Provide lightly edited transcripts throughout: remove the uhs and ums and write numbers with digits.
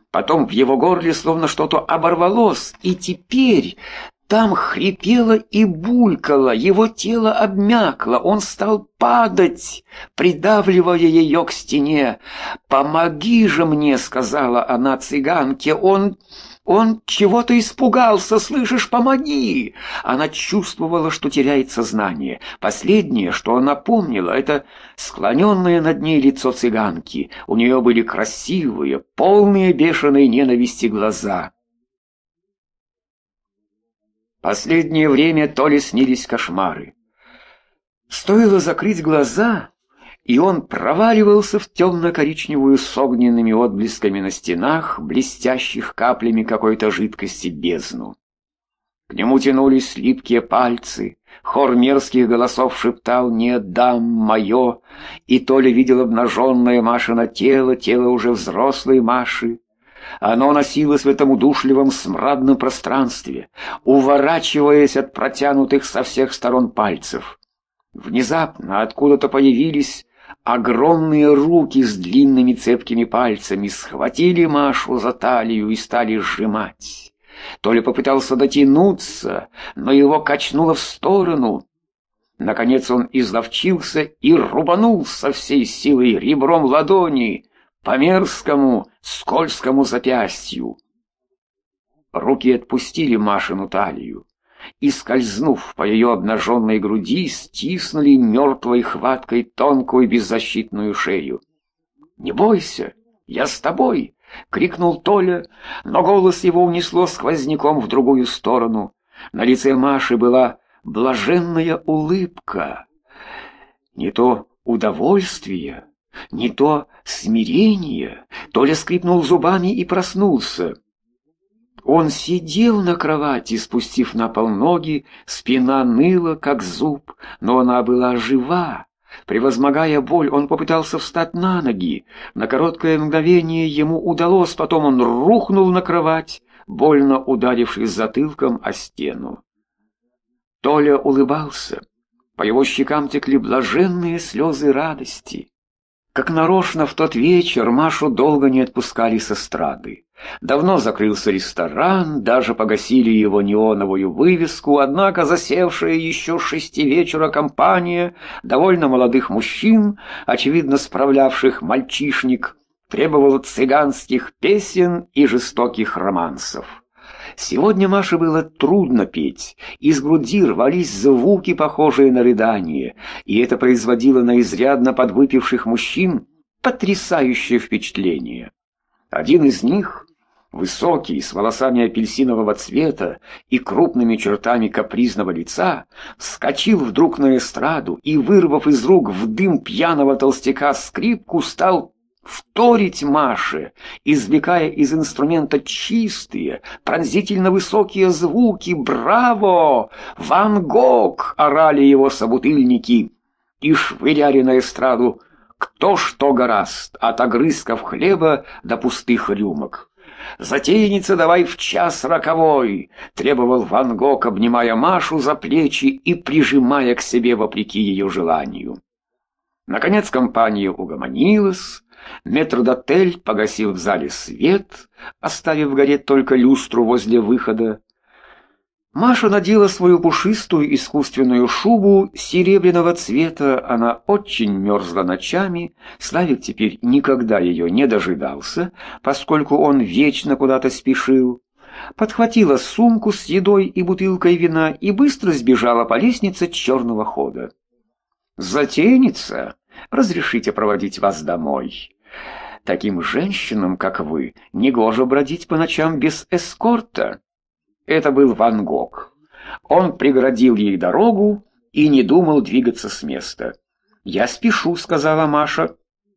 Потом в его горле словно что-то оборвалось, и теперь там хрипело и булькало, его тело обмякло, он стал падать, придавливая ее к стене. «Помоги же мне», — сказала она цыганке, «он чего-то испугался, слышишь, помоги!» Она чувствовала, что теряет сознание. Последнее, что она помнила, это склоненное над ней лицо цыганки. У нее были красивые, полные бешеной ненависти глаза. Последнее время Толе снились кошмары. Стоило закрыть глаза, и он проваливался в темно-коричневую с огненными отблесками на стенах, блестящих каплями какой-то жидкости бездну. К нему тянулись липкие пальцы, хор мерзких голосов шептал «Не отдам мое», и Толя видел обнаженное Машино тело уже взрослой Маши. Оно носилось в этом удушливом смрадном пространстве, уворачиваясь от протянутых со всех сторон пальцев. Внезапно откуда-то появились огромные руки с длинными цепкими пальцами, схватили Машу за талию и стали сжимать. Толя попытался дотянуться, но его качнуло в сторону. Наконец он изловчился и рубанул со всей силой ребром ладони по мерзкому, скользкому запястью. Руки отпустили Машину талию и, скользнув по ее обнаженной груди, стиснули мертвой хваткой тонкую беззащитную шею. «Не бойся, я с тобой!» — крикнул Толя, но голос его унесло сквозняком в другую сторону. На лице Маши была блаженная улыбка. Не то удовольствие, не то смирение. Толя скрипнул зубами и проснулся. Он сидел на кровати, спустив на пол ноги, спина ныла, как зуб, но она была жива. Превозмогая боль, он попытался встать на ноги. На короткое мгновение ему удалось, потом он рухнул на кровать, больно ударившись затылком о стену. Толя улыбался. По его щекам текли блаженные слезы радости. Как нарочно в тот вечер Машу долго не отпускали с эстрады. Давно закрылся ресторан, даже погасили его неоновую вывеску, однако засевшая еще с 6 вечера компания довольно молодых мужчин, очевидно справлявших мальчишник, требовала цыганских песен и жестоких романсов. Сегодня Маше было трудно петь, из груди рвались звуки, похожие на рыдание, и это производило на изрядно подвыпивших мужчин потрясающее впечатление. Один из них, высокий, с волосами апельсинового цвета и крупными чертами капризного лица, вскочил вдруг на эстраду и, вырвав из рук в дым пьяного толстяка скрипку, стал вторить Маше, извлекая из инструмента чистые, пронзительно высокие звуки. «Браво! Ван Гог!» — орали его собутыльники и швыряли на эстраду кто что гораст, от огрызков хлеба до пустых рюмок. «Затейница, давай в час роковой!» — требовал Ван Гог, обнимая Машу за плечи и прижимая к себе вопреки ее желанию. Наконец компания угомонилась. Метрдотель погасил в зале свет, оставив гореть только люстру возле выхода. Маша надела свою пушистую искусственную шубу серебряного цвета. Она очень мерзла ночами. Славик теперь никогда ее не дожидался, поскольку он вечно куда-то спешил. Подхватила сумку с едой и бутылкой вина и быстро сбежала по лестнице черного хода. «Затейница, разрешите проводить вас домой. Таким женщинам, как вы, негоже бродить по ночам без эскорта». Это был Ван Гог. Он преградил ей дорогу и не думал двигаться с места. «Я спешу», — сказала Маша.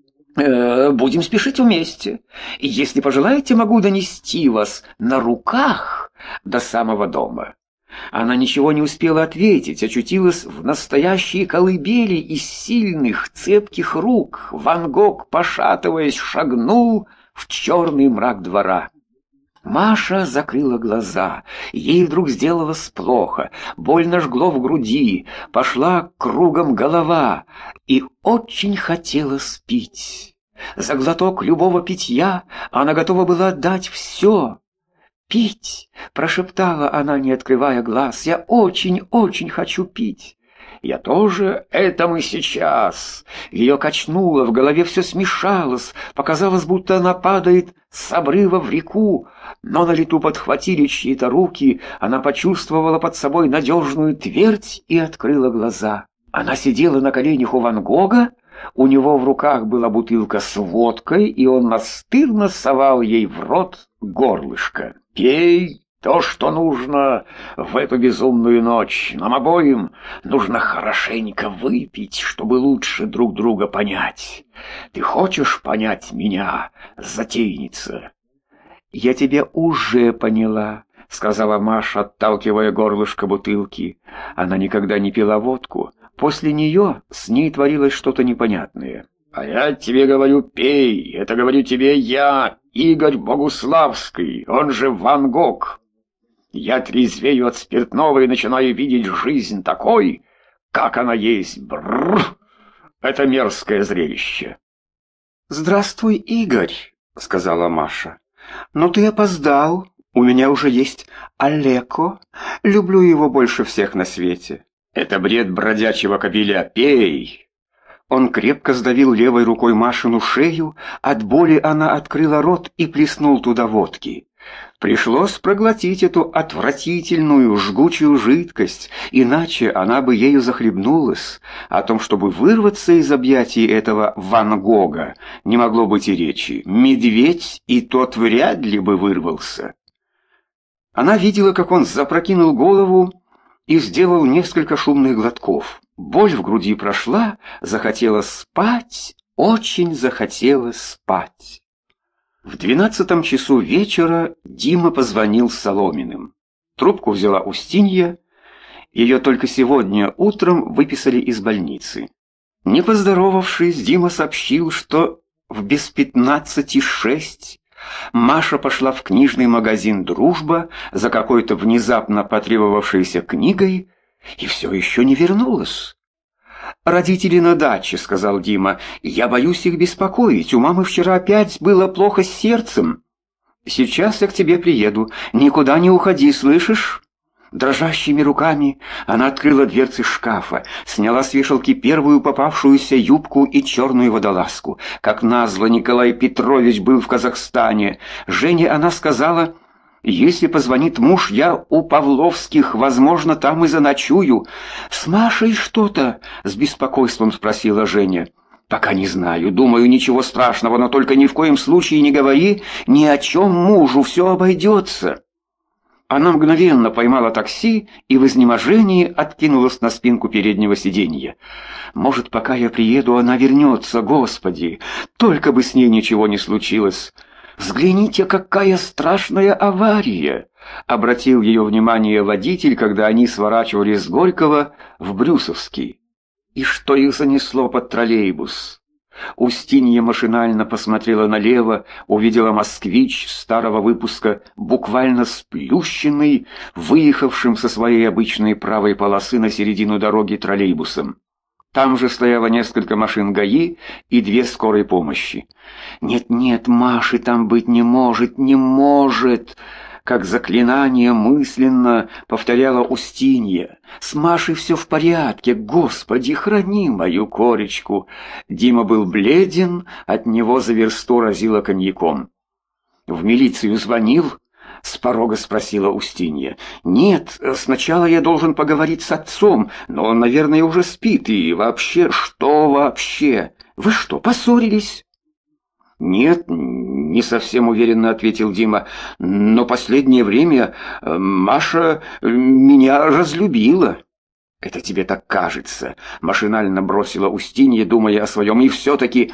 «Будем спешить вместе. Если пожелаете, могу донести вас на руках до самого дома». Она ничего не успела ответить, очутилась в настоящей колыбели из сильных, цепких рук. Ван Гог, пошатываясь, шагнул в черный мрак двора. Маша закрыла глаза. Ей вдруг сделалось плохо, больно жгло в груди, пошла кругом голова и очень хотелось пить. За глоток любого питья она готова была отдать все. «Пить!» — прошептала она, не открывая глаз. «Я очень хочу пить!» «Я тоже, это мы сейчас!» Ее качнуло, в голове все смешалось, показалось, будто она падает с обрыва в реку, но на лету подхватили чьи-то руки, она почувствовала под собой надежную твердь и открыла глаза. Она сидела на коленях у Ван Гога, у него в руках была бутылка с водкой, и он настырно совал ей в рот горлышко. «Пей то, что нужно в эту безумную ночь. Нам обоим нужно хорошенько выпить, чтобы лучше друг друга понять. Ты хочешь понять меня, затейница?» «Я тебя уже поняла», — сказала Маша, отталкивая горлышко бутылки. Она никогда не пила водку. После нее с ней творилось что-то непонятное. «А я тебе говорю, пей. Это говорю тебе я, Игорь Богуславский, он же Ван Гог. Я трезвею от спиртного и начинаю видеть жизнь такой, как она есть. Бррр! Это мерзкое зрелище». «Здравствуй, Игорь», — сказала Маша. «Но ты опоздал. У меня уже есть Олеко. Люблю его больше всех на свете». «Это бред бродячего кобеля. Пей!» Он крепко сдавил левой рукой Машину шею, от боли она открыла рот и плеснул туда водки. Пришлось проглотить эту отвратительную, жгучую жидкость, иначе она бы ею захлебнулась. О том, чтобы вырваться из объятий этого Ван Гога, не могло быть и речи. Медведь и тот вряд ли бы вырвался. Она видела, как он запрокинул голову и сделал несколько шумных глотков. Боль в груди прошла, захотелось спать, очень захотелось спать. В 12 часу вечера Дима позвонил Соломиным. Трубку взяла Устинья, ее только сегодня утром выписали из больницы. Не поздоровавшись, Дима сообщил, что в без 15:06 Маша пошла в книжный магазин «Дружба» за какой-то внезапно потребовавшейся книгой и все еще не вернулась. «Родители на даче», — сказал Дима. «Я боюсь их беспокоить. У мамы вчера опять было плохо с сердцем. Сейчас я к тебе приеду. Никуда не уходи, слышишь?» Дрожащими руками она открыла дверцы шкафа, сняла с вешалки первую попавшуюся юбку и черную водолазку. Как назло, Николай Петрович был в Казахстане. Жене она сказала: «Если позвонит муж, я у Павловских, возможно, там и заночую». «С Машей что-то?» — с беспокойством спросила Женя. «Пока не знаю. Думаю, ничего страшного, но только ни в коем случае не говори ни о чем мужу, все обойдется». Она мгновенно поймала такси и в изнеможении откинулась на спинку переднего сиденья. «Может, пока я приеду, она вернется, Господи! Только бы с ней ничего не случилось!» «Взгляните, какая страшная авария!» — обратил ее внимание водитель, когда они сворачивали с Горького в Брюсовский. «И что их занесло под троллейбус?» Устинья машинально посмотрела налево, увидела «Москвич» старого выпуска, буквально сплющенный, выехавшим со своей обычной правой полосы на середину дороги троллейбусом. Там же стояло несколько машин ГАИ и 2 скорой помощи. «Нет-нет, Маши там быть не может, не может!» Как заклинание мысленно повторяла Устинья. «С Машей все в порядке, Господи, храни мою коречку!» Дима был бледен, от него за версту разило коньяком. «В милицию звонил?» — с порога спросила Устинья. «Нет, сначала я должен поговорить с отцом, но он, наверное, уже спит. И вообще, что вообще? Вы что, поссорились?» «Нет, не совсем уверенно ответил Дима, но последнее время Маша меня разлюбила». «Это тебе так кажется», — машинально бросила Устинья, думая о своем. «И все-таки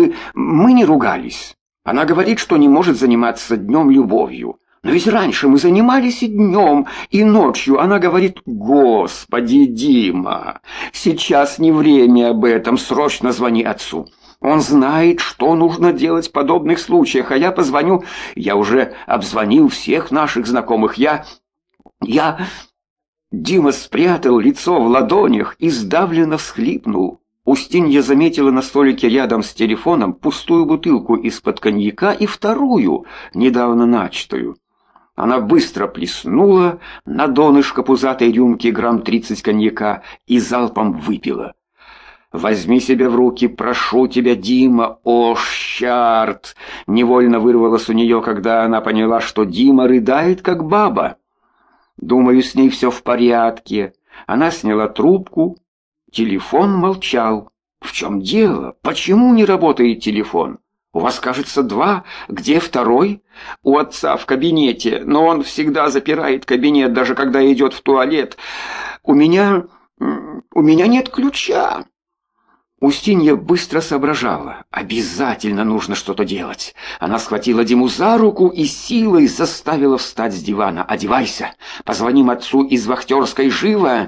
мы не ругались. Она говорит, что не может заниматься днем любовью. Но ведь раньше мы занимались и днем, и ночью. Она говорит: Господи, Дима, сейчас не время об этом, срочно звони отцу. Он знает, что нужно делать в подобных случаях, а я позвоню. Я уже обзвонил всех наших знакомых. Я...» Дима спрятал лицо в ладонях и сдавленно всхлипнул. Устинья заметила на столике рядом с телефоном пустую бутылку из-под коньяка и вторую, недавно начатую. Она быстро плеснула на донышко пузатой рюмки грамм 30 коньяка и залпом выпила. «Возьми себя в руки, прошу тебя, Дима, о, щарт!» Невольно вырвалось у нее, когда она поняла, что Дима рыдает, как баба. «Думаю, с ней все в порядке». Она сняла трубку. Телефон молчал. «В чем дело? Почему не работает телефон? У вас, кажется, два. Где второй?» «У отца в кабинете, но он всегда запирает кабинет, даже когда идет в туалет. У меня нет ключа». Устинья быстро соображала. Обязательно нужно что-то делать. Она схватила Диму за руку и силой заставила встать с дивана. «Одевайся, позвоним отцу из вахтерской, живо!»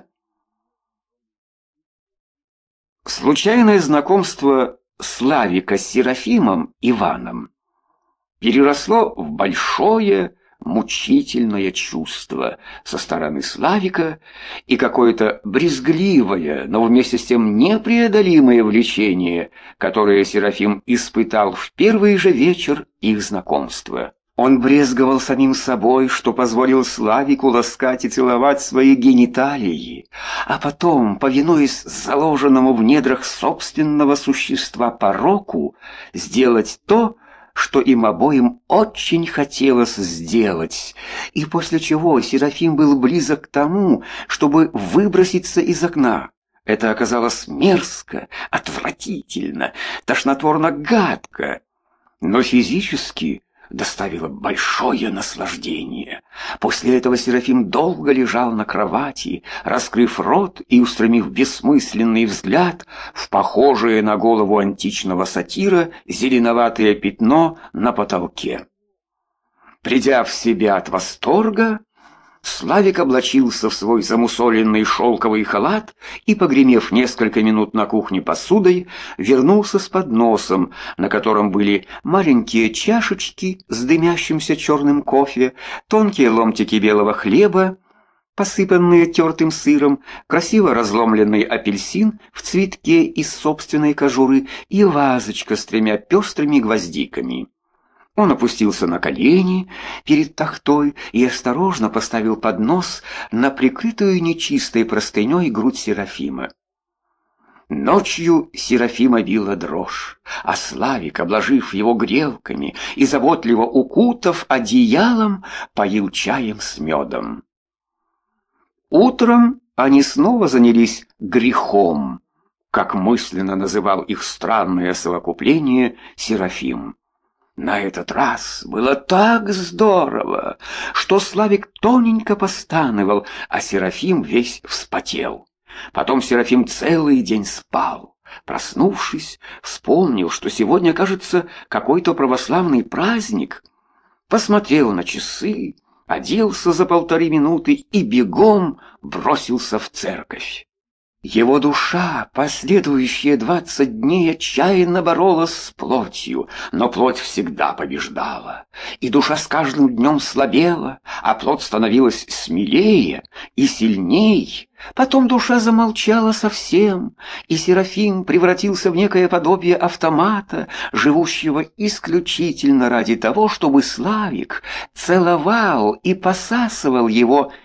Случайное знакомство Славика с Серафимом Иваном переросло в большое, мучительное чувство со стороны Славика и какое-то брезгливое, но вместе с тем непреодолимое влечение, которое Серафим испытал в первый же вечер их знакомства. Он брезговал самим собой, что позволил Славику ласкать и целовать свои гениталии, а потом, повинуясь заложенному в недрах собственного существа пороку, сделать то, что им обоим очень хотелось сделать, и после чего Серафим был близок к тому, чтобы выброситься из окна. Это оказалось мерзко, отвратительно, тошнотворно гадко, но физически доставило большое наслаждение. После этого Серафим долго лежал на кровати, раскрыв рот и устремив бессмысленный взгляд в похожее на голову античного сатира зеленоватое пятно на потолке. Придя в себя от восторга, Славик облачился в свой замусоленный шелковый халат и, погремев несколько минут на кухне посудой, вернулся с подносом, на котором были маленькие чашечки с дымящимся черным кофе, тонкие ломтики белого хлеба, посыпанные тертым сыром, красиво разломленный апельсин в цветке из собственной кожуры и вазочка с 3 пестрыми гвоздиками. Он опустился на колени перед тахтой и осторожно поставил поднос на прикрытую нечистой простыней грудь Серафима. Ночью Серафима била дрожь, а Славик, обложив его грелками и заботливо укутав одеялом, поил чаем с медом. Утром они снова занялись грехом, как мысленно называл их странное совокупление Серафим. На этот раз было так здорово, что Славик тоненько постановал, а Серафим весь вспотел. Потом Серафим целый день спал. Проснувшись, вспомнил, что сегодня, кажется, какой-то православный праздник. Посмотрел на часы, оделся за 1,5 минуты и бегом бросился в церковь. Его душа последующие 20 дней отчаянно боролась с плотью, но плоть всегда побеждала, и душа с каждым днем слабела, а плоть становилась смелее и сильней. Потом душа замолчала совсем, и Серафим превратился в некое подобие автомата, живущего исключительно ради того, чтобы Славик целовал и посасывал его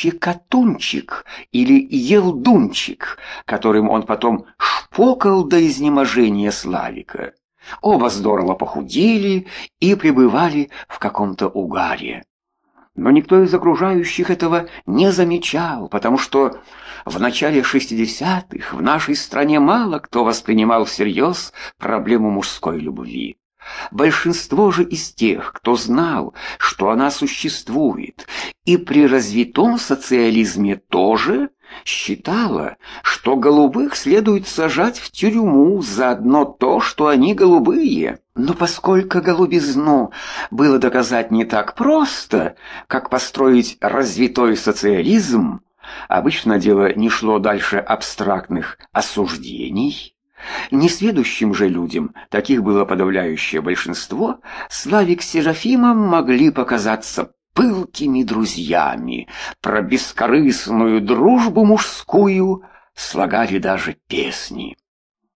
щекотунчик или елдунчик, которым он потом шпокал до изнеможения Славика. Оба здорово похудели и пребывали в каком-то угаре. Но никто из окружающих этого не замечал, потому что в начале 60-х в нашей стране мало кто воспринимал всерьез проблему мужской любви. Большинство же из тех, кто знал, что она существует, и при развитом социализме тоже, считало, что голубых следует сажать в тюрьму за одно то, что они голубые. Но поскольку голубизну было доказать не так просто, как построить развитой социализм, обычно дело не шло дальше абстрактных осуждений. Несведущим же людям, таких было подавляющее большинство, Славик с Серафимом могли показаться пылкими друзьями, про бескорыстную дружбу мужскую слагали даже песни.